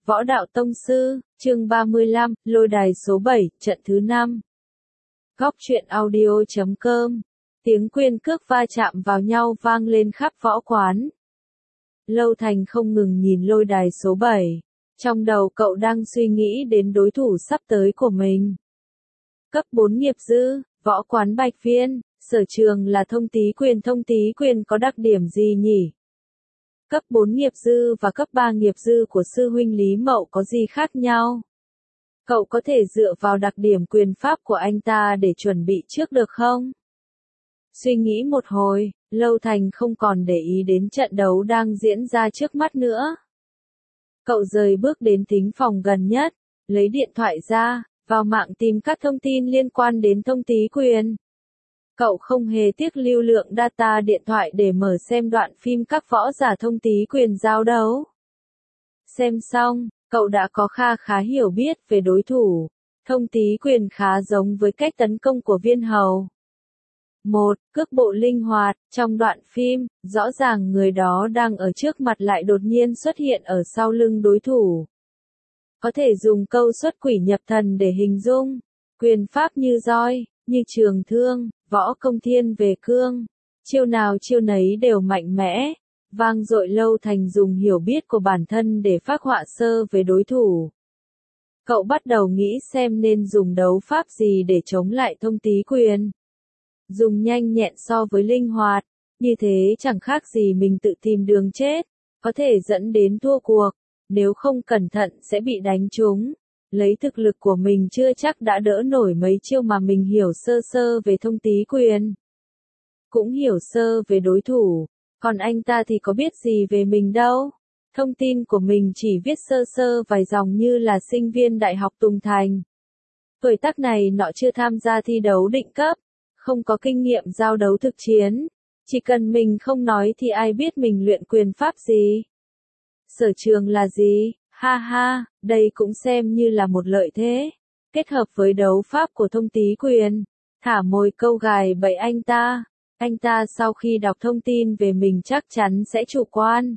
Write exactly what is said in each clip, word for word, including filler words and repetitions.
Võ đạo tông sư, chương ba mươi lăm, lôi đài số bảy, trận thứ năm. Góc truyện audio chấm com. Tiếng quyền cước va chạm vào nhau vang lên khắp võ quán. Lâu Thành không ngừng nhìn lôi đài số bảy. Trong đầu cậu đang suy nghĩ đến đối thủ sắp tới của mình. Cấp bốn nghiệp dư, võ quán Bạch Viên, sở trường là thông tý quyền. Thông tý quyền có đặc điểm gì nhỉ? Cấp bốn nghiệp dư và cấp ba nghiệp dư của sư huynh Lý Mậu có gì khác nhau? Cậu có thể dựa vào đặc điểm quyền pháp của anh ta để chuẩn bị trước được không? Suy nghĩ một hồi, Lâu Thành không còn để ý đến trận đấu đang diễn ra trước mắt nữa. Cậu rời bước đến thính phòng gần nhất, lấy điện thoại ra, vào mạng tìm các thông tin liên quan đến thông tý quyền. Cậu không hề tiếc lưu lượng data điện thoại để mở xem đoạn phim các võ giả thông tý quyền giao đấu. Xem xong, cậu đã có kha khá hiểu biết về đối thủ. Thông tý quyền khá giống với cách tấn công của Viên Hầu. Một, cước bộ linh hoạt. Trong đoạn phim, rõ ràng người đó đang ở trước mặt lại đột nhiên xuất hiện ở sau lưng đối thủ. Có thể dùng câu xuất quỷ nhập thần để hình dung. Quyền pháp như roi, như trường thương, võ công thiên về cương. Chiêu nào chiêu nấy đều mạnh mẽ, vang dội. Lâu Thành dùng hiểu biết của bản thân để phác họa sơ về đối thủ. Cậu bắt đầu nghĩ xem nên dùng đấu pháp gì để chống lại thông tý quyền. Dùng nhanh nhẹn so với linh hoạt, như thế chẳng khác gì mình tự tìm đường chết, có thể dẫn đến thua cuộc, nếu không cẩn thận sẽ bị đánh trúng. Lấy thực lực của mình chưa chắc đã đỡ nổi mấy chiêu mà mình hiểu sơ sơ về thông tý quyền. Cũng hiểu sơ về đối thủ, còn anh ta thì có biết gì về mình đâu. Thông tin của mình chỉ viết sơ sơ vài dòng như là sinh viên Đại học Tùng Thành. Tuổi tác này nọ chưa tham gia thi đấu định cấp, không có kinh nghiệm giao đấu thực chiến. Chỉ cần mình không nói thì ai biết mình luyện quyền pháp gì. Sở trường là gì? Ha ha, đây cũng xem như là một lợi thế. Kết hợp với đấu pháp của thông tý quyền, thả mồi câu gài bẫy anh ta. Anh ta sau khi đọc thông tin về mình chắc chắn sẽ chủ quan.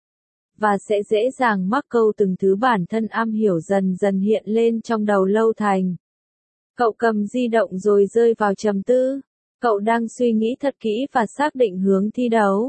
Và sẽ dễ dàng mắc câu từng thứ bản thân am hiểu dần dần hiện lên trong đầu Lâu Thành. Cậu cầm di động rồi rơi vào trầm tư. Cậu đang suy nghĩ thật kỹ và xác định hướng thi đấu.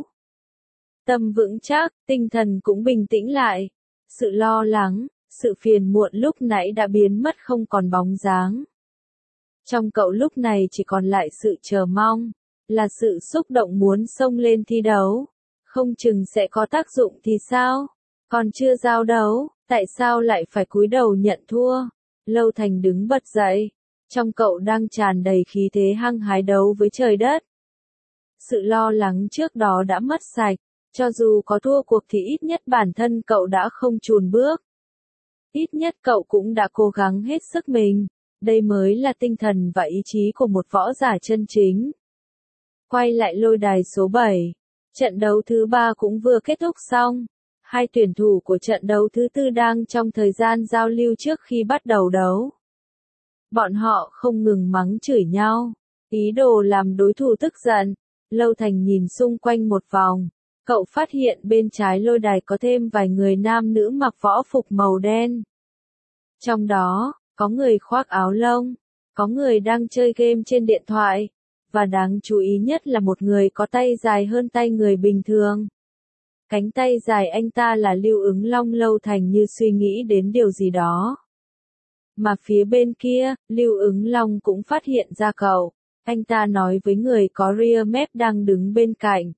Tâm vững chắc, tinh thần cũng bình tĩnh lại. Sự lo lắng, sự phiền muộn lúc nãy đã biến mất không còn bóng dáng. Trong cậu lúc này chỉ còn lại sự chờ mong, là sự xúc động muốn xông lên thi đấu. Không chừng sẽ có tác dụng thì sao? Còn chưa giao đấu, tại sao lại phải cúi đầu nhận thua? Lâu Thành đứng bật dậy. Trong cậu đang tràn đầy khí thế hăng hái đấu với trời đất. Sự lo lắng trước đó đã mất sạch. Cho dù có thua cuộc thì ít nhất bản thân cậu đã không chùn bước. Ít nhất cậu cũng đã cố gắng hết sức mình. Đây mới là tinh thần và ý chí của một võ giả chân chính. Quay lại lôi đài số bảy. Trận đấu thứ ba cũng vừa kết thúc xong. Hai tuyển thủ của trận đấu thứ tư đang trong thời gian giao lưu trước khi bắt đầu đấu. Bọn họ không ngừng mắng chửi nhau, ý đồ làm đối thủ tức giận. Lâu Thành nhìn xung quanh một vòng. Cậu phát hiện bên trái lôi đài có thêm vài người nam nữ mặc võ phục màu đen. Trong đó, có người khoác áo lông, có người đang chơi game trên điện thoại, và đáng chú ý nhất là một người có tay dài hơn tay người bình thường. Cánh tay dài anh ta là Lưu Ứng Long. Lâu Thành như suy nghĩ đến điều gì đó. Mà phía bên kia, Lưu Ứng Long cũng phát hiện ra cậu. Anh ta nói với người có rear map đang đứng bên cạnh.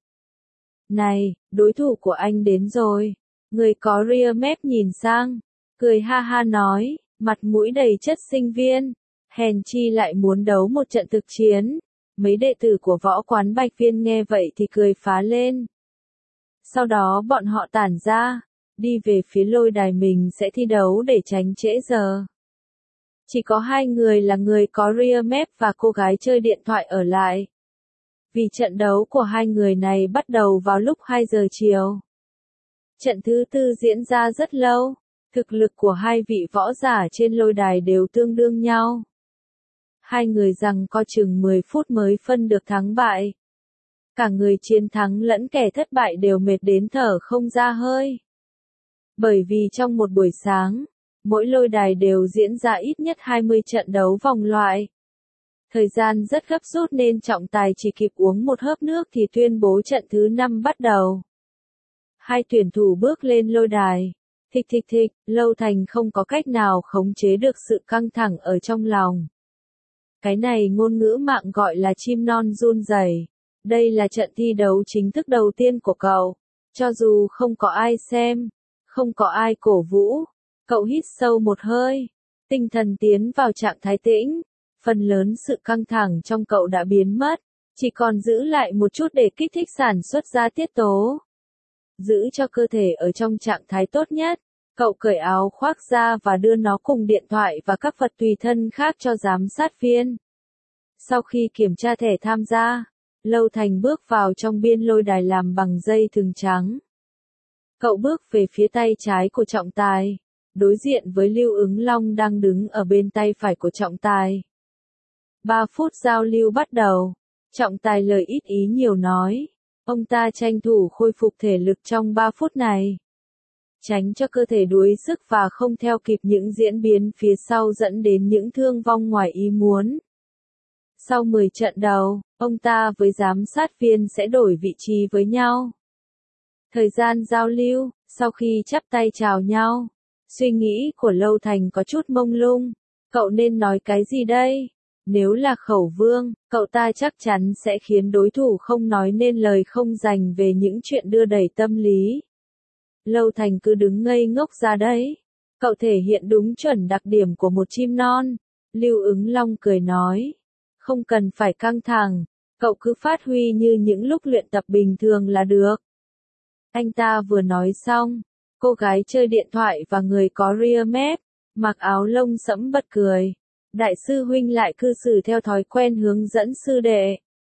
Này, đối thủ của anh đến rồi. Người có rear map nhìn sang, cười ha ha nói, mặt mũi đầy chất sinh viên. Hèn chi lại muốn đấu một trận thực chiến. Mấy đệ tử của võ quán Bạch Viên nghe vậy thì cười phá lên. Sau đó bọn họ tản ra, đi về phía lôi đài mình sẽ thi đấu để tránh trễ giờ. Chỉ có hai người là người có rear map và cô gái chơi điện thoại ở lại. Vì trận đấu của hai người này bắt đầu vào lúc hai giờ chiều. Trận thứ tư diễn ra rất lâu. Thực lực của hai vị võ giả trên lôi đài đều tương đương nhau. Hai người giằng co chừng mười phút mới phân được thắng bại. Cả người chiến thắng lẫn kẻ thất bại đều mệt đến thở không ra hơi. Bởi vì trong một buổi sáng, mỗi lôi đài đều diễn ra ít nhất hai mươi trận đấu vòng loại. Thời gian rất gấp rút nên trọng tài chỉ kịp uống một hớp nước thì tuyên bố trận thứ năm bắt đầu. Hai tuyển thủ bước lên lôi đài. Thịch thịch thịch, Lâu Thành không có cách nào khống chế được sự căng thẳng ở trong lòng. Cái này ngôn ngữ mạng gọi là chim non run rẩy. Đây là trận thi đấu chính thức đầu tiên của cậu. Cho dù không có ai xem, không có ai cổ vũ, cậu hít sâu một hơi, tinh thần tiến vào trạng thái tĩnh. Phần lớn sự căng thẳng trong cậu đã biến mất, chỉ còn giữ lại một chút để kích thích sản xuất ra tiết tố. Giữ cho cơ thể ở trong trạng thái tốt nhất, cậu cởi áo khoác ra và đưa nó cùng điện thoại và các vật tùy thân khác cho giám sát viên. Sau khi kiểm tra thẻ tham gia, Lâu Thành bước vào trong biên lôi đài làm bằng dây thừng trắng. Cậu bước về phía tay trái của trọng tài, đối diện với Lưu Ứng Long đang đứng ở bên tay phải của trọng tài. Ba phút giao lưu bắt đầu. Trọng tài lời ít ý nhiều nói. Ông ta tranh thủ khôi phục thể lực trong ba phút này. Tránh cho cơ thể đuối sức và không theo kịp những diễn biến phía sau dẫn đến những thương vong ngoài ý muốn. Sau mười trận đầu, ông ta với giám sát viên sẽ đổi vị trí với nhau. Thời gian giao lưu, sau khi chắp tay chào nhau, suy nghĩ của Lâu Thành có chút mông lung. Cậu nên nói cái gì đây? Nếu là khẩu vương, cậu ta chắc chắn sẽ khiến đối thủ không nói nên lời không dành về những chuyện đưa đẩy tâm lý. Lâu Thành cứ đứng ngây ngốc ra đấy. Cậu thể hiện đúng chuẩn đặc điểm của một chim non. Lưu Ứng Long cười nói. Không cần phải căng thẳng, cậu cứ phát huy như những lúc luyện tập bình thường là được. Anh ta vừa nói xong, cô gái chơi điện thoại và người có ria mép, mặc áo lông sẫm bật cười. Đại sư huynh lại cư xử theo thói quen hướng dẫn sư đệ.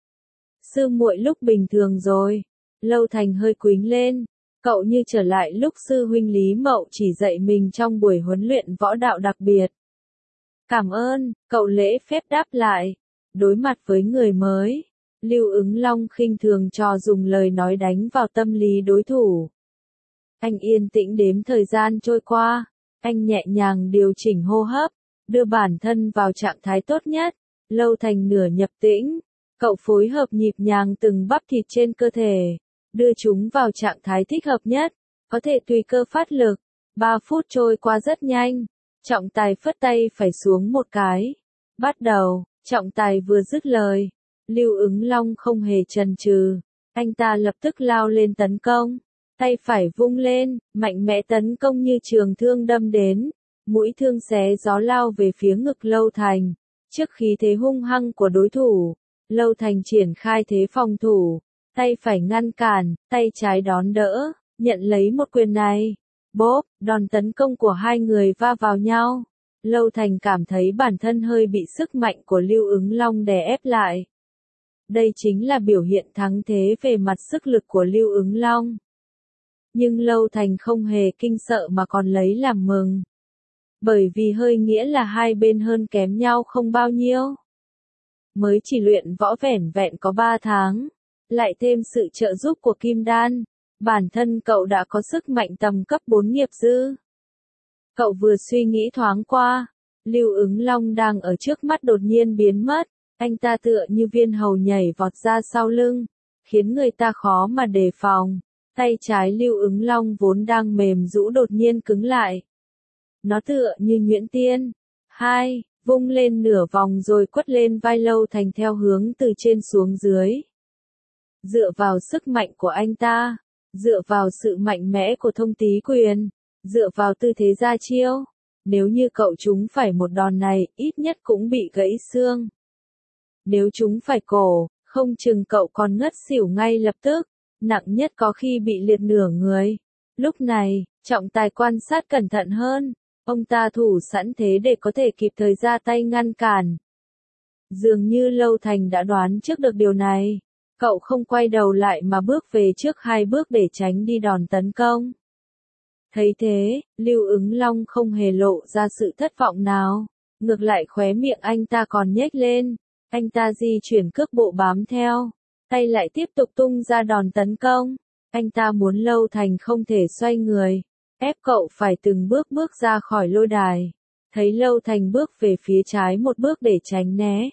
Sư muội lúc bình thường rồi. Lâu Thành hơi quýnh lên. Cậu như trở lại lúc sư huynh Lý Mậu chỉ dạy mình trong buổi huấn luyện võ đạo đặc biệt. Cảm ơn, cậu lễ phép đáp lại. Đối mặt với người mới, Lưu Ứng Long khinh thường trò dùng lời nói đánh vào tâm lý đối thủ. Anh yên tĩnh đếm thời gian trôi qua. Anh nhẹ nhàng điều chỉnh hô hấp, đưa bản thân vào trạng thái tốt nhất. Lâu Thành nửa nhập tĩnh. Cậu phối hợp nhịp nhàng từng bắp thịt trên cơ thể, đưa chúng vào trạng thái thích hợp nhất, có thể tùy cơ phát lực. Ba phút trôi qua rất nhanh. Trọng tài phất tay phải xuống một cái. Bắt đầu. Trọng tài vừa dứt lời, Lưu Ứng Long không hề chần chừ, anh ta lập tức lao lên tấn công, tay phải vung lên, mạnh mẽ tấn công như trường thương đâm đến, mũi thương xé gió lao về phía ngực Lâu Thành. Trước khí thế hung hăng của đối thủ, Lâu Thành triển khai thế phòng thủ, tay phải ngăn cản, tay trái đón đỡ, nhận lấy một quyền này. Bốp, đòn tấn công của hai người va vào nhau. Lâu Thành cảm thấy bản thân hơi bị sức mạnh của Lưu Ứng Long đè ép lại. Đây chính là biểu hiện thắng thế về mặt sức lực của Lưu Ứng Long. Nhưng Lâu Thành không hề kinh sợ mà còn lấy làm mừng. Bởi vì hơi nghĩa là hai bên hơn kém nhau không bao nhiêu. Mới chỉ luyện võ vẻn vẹn có ba tháng, lại thêm sự trợ giúp của Kim Đan, bản thân cậu đã có sức mạnh tầm cấp bốn nghiệp dư. Cậu vừa suy nghĩ thoáng qua, Lưu Ứng Long đang ở trước mắt đột nhiên biến mất, anh ta tựa như viên hầu nhảy vọt ra sau lưng, khiến người ta khó mà đề phòng. Tay trái Lưu Ứng Long vốn đang mềm rũ đột nhiên cứng lại. Nó tựa như nhuyễn tiên. Hai, vung lên nửa vòng rồi quất lên vai Lâu Thành theo hướng từ trên xuống dưới. Dựa vào sức mạnh của anh ta, dựa vào sự mạnh mẽ của thông tý quyền, dựa vào tư thế ra chiêu, nếu như cậu trúng phải một đòn này, ít nhất cũng bị gãy xương. Nếu trúng phải cổ, không chừng cậu còn ngất xỉu ngay lập tức, nặng nhất có khi bị liệt nửa người. Lúc này, trọng tài quan sát cẩn thận hơn, ông ta thủ sẵn thế để có thể kịp thời ra tay ngăn cản. Dường như Lâu Thành đã đoán trước được điều này, cậu không quay đầu lại mà bước về trước hai bước để tránh đi đòn tấn công. Thấy thế, Lưu Ứng Long không hề lộ ra sự thất vọng nào, ngược lại khóe miệng anh ta còn nhếch lên, anh ta di chuyển cước bộ bám theo, tay lại tiếp tục tung ra đòn tấn công, anh ta muốn Lâu Thành không thể xoay người, ép cậu phải từng bước bước ra khỏi lôi đài. Thấy Lâu Thành bước về phía trái một bước để tránh né.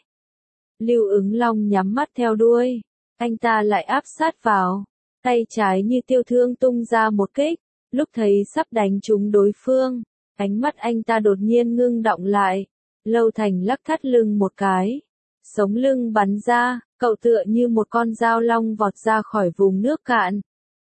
Lưu Ứng Long nhắm mắt theo đuôi, anh ta lại áp sát vào, tay trái như tiêu thương tung ra một kích, lúc thấy sắp đánh trúng đối phương, ánh mắt anh ta đột nhiên ngưng đọng lại. Lâu Thành lắc thắt lưng một cái, sống lưng bắn ra, cậu tựa như một con dao long vọt ra khỏi vùng nước cạn.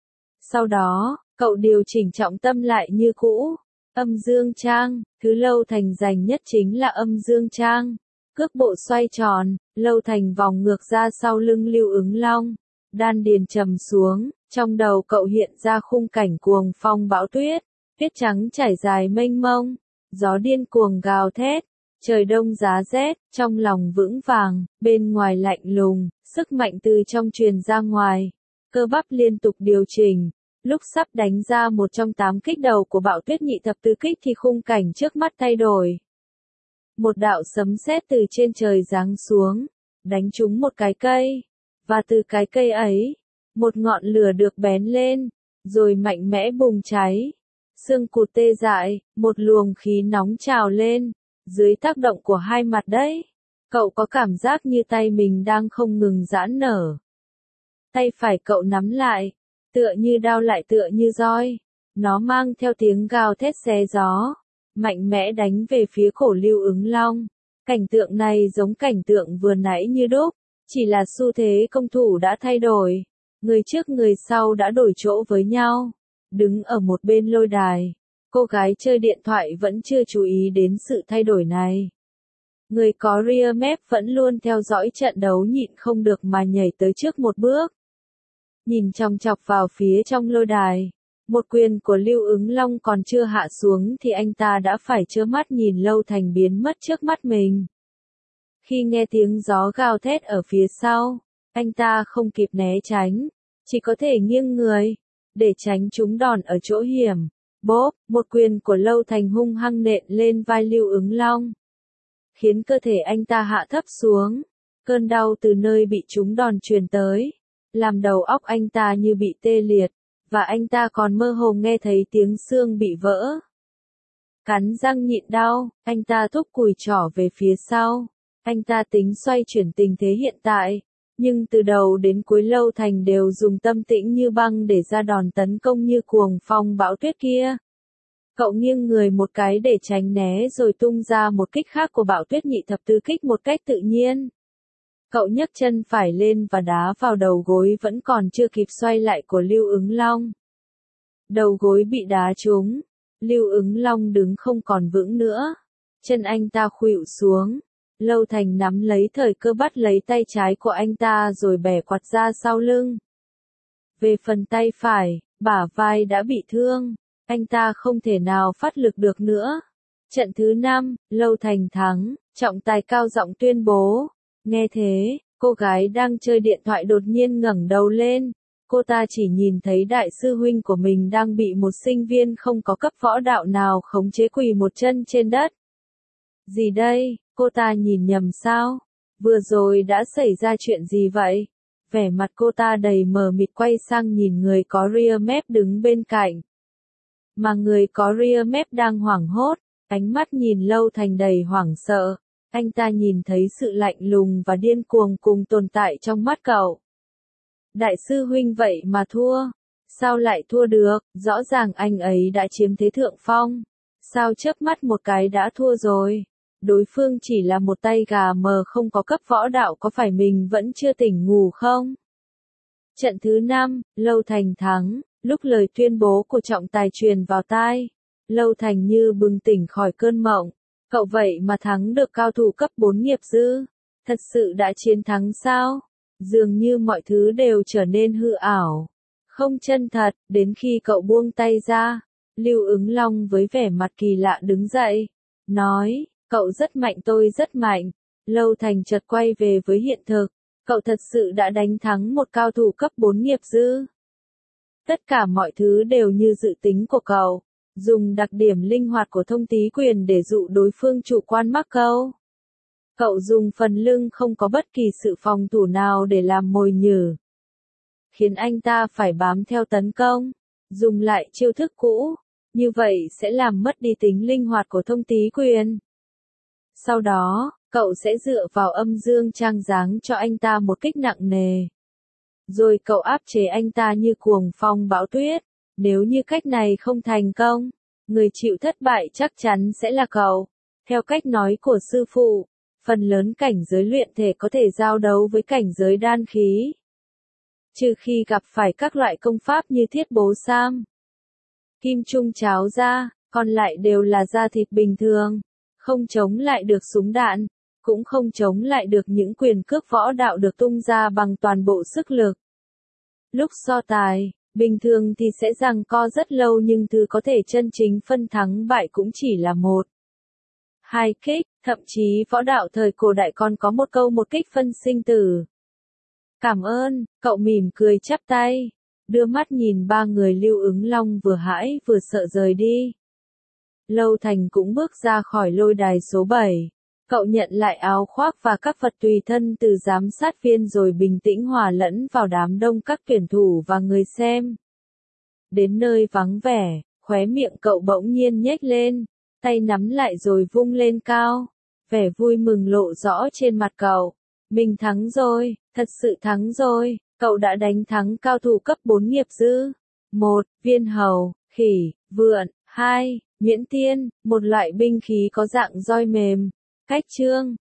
Sau đó, cậu điều chỉnh trọng tâm lại như cũ, âm dương trang, thứ Lâu Thành giành nhất chính là âm dương trang. Cước bộ xoay tròn, Lâu Thành vòng ngược ra sau lưng Lưu Ứng Long, đan điền trầm xuống, trong đầu cậu hiện ra khung cảnh cuồng phong bão tuyết, tuyết trắng trải dài mênh mông, gió điên cuồng gào thét, trời đông giá rét, trong lòng vững vàng, bên ngoài lạnh lùng, sức mạnh từ trong truyền ra ngoài, cơ bắp liên tục điều chỉnh. Lúc sắp đánh ra một trong tám kích đầu của Bạo Tuyết Nhị Thập Tứ Kích thì khung cảnh trước mắt thay đổi. Một đạo sấm sét từ trên trời giáng xuống, đánh trúng một cái cây, và từ cái cây ấy, một ngọn lửa được bén lên, rồi mạnh mẽ bùng cháy. Xương cụt tê dại, một luồng khí nóng trào lên, dưới tác động của hai mặt đấy. Cậu có cảm giác như tay mình đang không ngừng giãn nở. Tay phải cậu nắm lại, tựa như đao lại tựa như roi. Nó mang theo tiếng gào thét xé gió, mạnh mẽ đánh về phía cổ Lưu Ứng Long. Cảnh tượng này giống cảnh tượng vừa nãy như đúc, chỉ là xu thế công thủ đã thay đổi. Người trước người sau đã đổi chỗ với nhau. Đứng ở một bên lôi đài, cô gái chơi điện thoại vẫn chưa chú ý đến sự thay đổi này. Người có rear map vẫn luôn theo dõi trận đấu nhịn không được mà nhảy tới trước một bước. Nhìn chòng chọc vào phía trong lôi đài, một quyền của Lưu Ứng Long còn chưa hạ xuống thì anh ta đã phải trơ mắt nhìn Lâu Thành biến mất trước mắt mình. Khi nghe tiếng gió gào thét ở phía sau, anh ta không kịp né tránh, chỉ có thể nghiêng người, để tránh trúng đòn ở chỗ hiểm. Bốp, một quyền của Lâu Thành hung hăng nện lên vai Lưu Ứng Long, khiến cơ thể anh ta hạ thấp xuống. Cơn đau từ nơi bị trúng đòn truyền tới, làm đầu óc anh ta như bị tê liệt, và anh ta còn mơ hồ nghe thấy tiếng xương bị vỡ. Cắn răng nhịn đau, anh ta thúc cùi trỏ về phía sau. Anh ta tính xoay chuyển tình thế hiện tại, nhưng từ đầu đến cuối Lâu Thành đều dùng tâm tĩnh như băng để ra đòn tấn công như cuồng phong bão tuyết kia. Cậu nghiêng người một cái để tránh né rồi tung ra một kích khác của Bạo Tuyết Nhị Thập Tứ Kích một cách tự nhiên. Cậu nhấc chân phải lên và đá vào đầu gối vẫn còn chưa kịp xoay lại của Lưu Ứng Long. Đầu gối bị đá trúng, Lưu Ứng Long đứng không còn vững nữa. Chân anh ta khuỵu xuống. Lâu Thành nắm lấy thời cơ bắt lấy tay trái của anh ta rồi bẻ quạt ra sau lưng. Về phần tay phải, bả vai đã bị thương, anh ta không thể nào phát lực được nữa. Trận thứ năm, Lâu Thành thắng, trọng tài cao giọng tuyên bố. Nghe thế, cô gái đang chơi điện thoại đột nhiên ngẩng đầu lên. Cô ta chỉ nhìn thấy đại sư huynh của mình đang bị một sinh viên không có cấp võ đạo nào khống chế quỳ một chân trên đất. Gì đây, cô ta nhìn nhầm sao? Vừa rồi đã xảy ra chuyện gì vậy? Vẻ mặt cô ta đầy mờ mịt quay sang nhìn người có rear map đứng bên cạnh. Mà người có rear map đang hoảng hốt, ánh mắt nhìn Lâu Thành đầy hoảng sợ. Anh ta nhìn thấy sự lạnh lùng và điên cuồng cùng tồn tại trong mắt cậu. Đại sư huynh vậy mà thua. Sao lại thua được? Rõ ràng anh ấy đã chiếm thế thượng phong. Sao chớp mắt một cái đã thua rồi? Đối phương chỉ là một tay gà mờ không có cấp võ đạo, có phải mình vẫn chưa tỉnh ngủ không? Trận thứ năm, Lâu Thành thắng. Lúc lời tuyên bố của trọng tài truyền vào tai, Lâu Thành như bừng tỉnh khỏi cơn mộng. Cậu vậy mà thắng được cao thủ cấp bốn nghiệp dư. Thật sự đã chiến thắng sao? Dường như mọi thứ đều trở nên hư ảo, không chân thật, đến khi cậu buông tay ra. Lưu Ứng Long với vẻ mặt kỳ lạ đứng dậy, nói, cậu rất mạnh, tôi rất mạnh. Lâu Thành chợt quay về với hiện thực, cậu thật sự đã đánh thắng một cao thủ cấp bốn nghiệp dư. Tất cả mọi thứ đều như dự tính của cậu, dùng đặc điểm linh hoạt của thông tý quyền để dụ đối phương chủ quan mắc câu. Cậu dùng phần lưng không có bất kỳ sự phòng thủ nào để làm mồi nhử, khiến anh ta phải bám theo tấn công, dùng lại chiêu thức cũ. như vậy sẽ làm mất đi tính linh hoạt của thông tý quyền. Sau đó, cậu sẽ dựa vào âm dương trang giáng cho anh ta một kích nặng nề. Rồi cậu áp chế anh ta như cuồng phong bão tuyết. Nếu như cách này không thành công, người chịu thất bại chắc chắn sẽ là cậu. Theo cách nói của sư phụ, phần lớn cảnh giới luyện thể có thể giao đấu với cảnh giới đan khí. Trừ khi gặp phải các loại công pháp như thiết bố sam, kim trung cháo ra, còn lại đều là da thịt bình thường, không chống lại được súng đạn, cũng không chống lại được những quyền cước võ đạo được tung ra bằng toàn bộ sức lực. Lúc so tài, bình thường thì sẽ giằng co rất lâu nhưng thứ có thể chân chính phân thắng bại cũng chỉ là một, hai kích, thậm chí võ đạo thời cổ đại còn có một câu một kích phân sinh tử. Cảm ơn, cậu mỉm cười chắp tay, đưa mắt nhìn ba người Lưu Ứng Long vừa hãi vừa sợ rời đi. Lâu Thành cũng bước ra khỏi lôi đài số bảy. Cậu nhận lại áo khoác và các vật tùy thân từ giám sát viên rồi bình tĩnh hòa lẫn vào đám đông các tuyển thủ và người xem. Đến nơi vắng vẻ, khóe miệng cậu bỗng nhiên nhếch lên, tay nắm lại rồi vung lên cao. Vẻ vui mừng lộ rõ trên mặt cậu. Mình thắng rồi, thật sự thắng rồi, cậu đã đánh thắng cao thủ cấp bốn nghiệp dư. một. Viên hầu, khỉ, vượn. hai. Miễn tiên, một loại binh khí có dạng roi mềm. Cách chương